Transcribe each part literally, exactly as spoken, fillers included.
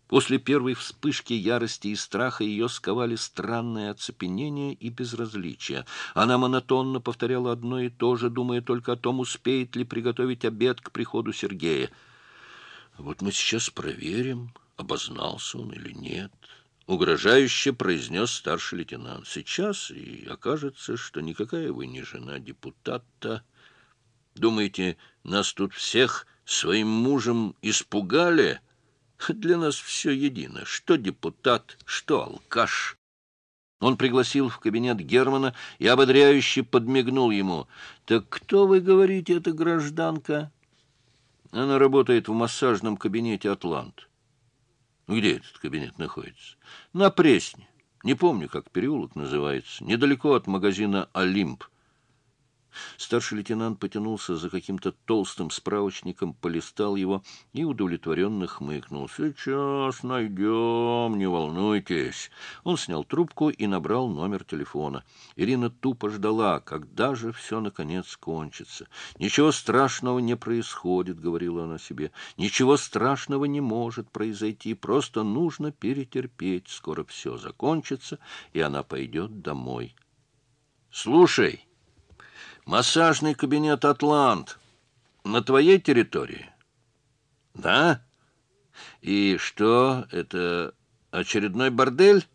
После первой вспышки ярости и страха ее сковали странное оцепенение и безразличие. Она монотонно повторяла одно и то же, думая только о том, успеет ли приготовить обед к приходу Сергея. «Вот мы сейчас проверим, обознался он или нет», — угрожающе произнес старший лейтенант. «Сейчас и окажется, что никакая вы не жена депутата. Думаете, нас тут всех своим мужем испугали? Для нас все едино, что депутат, что алкаш». Он пригласил в кабинет Германа и ободряюще подмигнул ему. «Так кто, вы говорите, эта гражданка?» «Она работает в массажном кабинете «Атлант». «Где этот кабинет находится?» «На Пресне. Не помню, как переулок называется. Недалеко от магазина «Олимп». Старший лейтенант потянулся за каким-то толстым справочником, полистал его и удовлетворенно хмыкнул. «Сейчас найдем, не волнуйтесь». Он снял трубку и набрал номер телефона. Ирина тупо ждала, когда же все наконец кончится. «Ничего страшного не происходит», — говорила она себе. «Ничего страшного не может произойти, просто нужно перетерпеть. Скоро все закончится, и она пойдет домой». «Слушай, массажный кабинет «Атлант» на твоей территории?» «Да? И что, это очередной бордель?»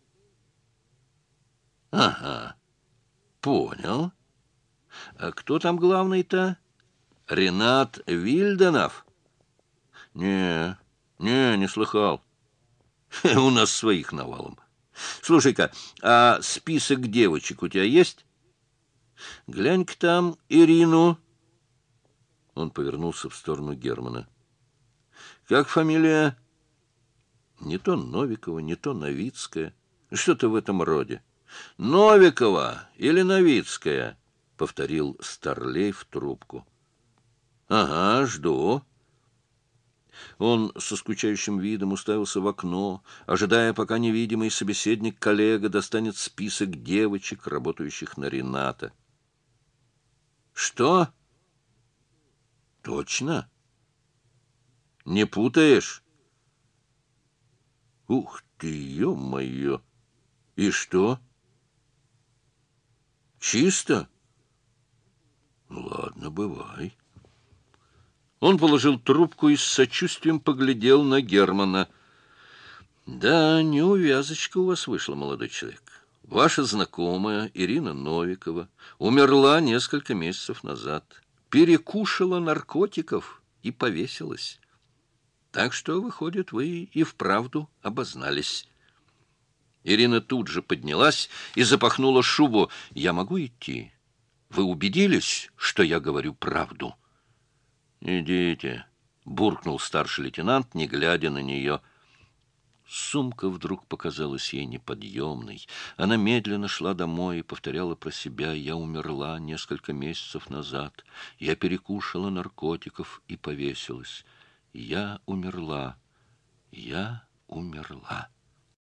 «Ага, понял. А кто там главный-то? Ренат Вильданов?» «Не, не, не слыхал. У нас своих навалом. Слушай-ка, а список девочек у тебя есть? Глянь-ка там Ирину». Он повернулся в сторону Германа. «Как фамилия?» «Не то Новикова, не то Новицкая. Что-то в этом роде». «Новикова или Новицкая?» — повторил Старлей в трубку. «Ага, жду». Он со скучающим видом уставился в окно, ожидая, пока невидимый собеседник-коллега достанет список девочек, работающих на Рената. «Что? Точно? Не путаешь?» «Ух ты, ё-моё! И что? Чисто? Ну, ладно, бывай». Он положил трубку и с сочувствием поглядел на Германа. «Да, неувязочка у вас вышла, молодой человек. Ваша знакомая Ирина Новикова умерла несколько месяцев назад, перекушала наркотиков и повесилась. Так что, выходит, вы и вправду обознались». Ирина тут же поднялась и запахнула шубу. «Я могу идти? Вы убедились, что я говорю правду?» «Идите», — буркнул старший лейтенант, не глядя на нее. Сумка вдруг показалась ей неподъемной. Она медленно шла домой и повторяла про себя: «Я умерла несколько месяцев назад. Я перекушала наркотиков и повесилась. Я умерла. Я умерла».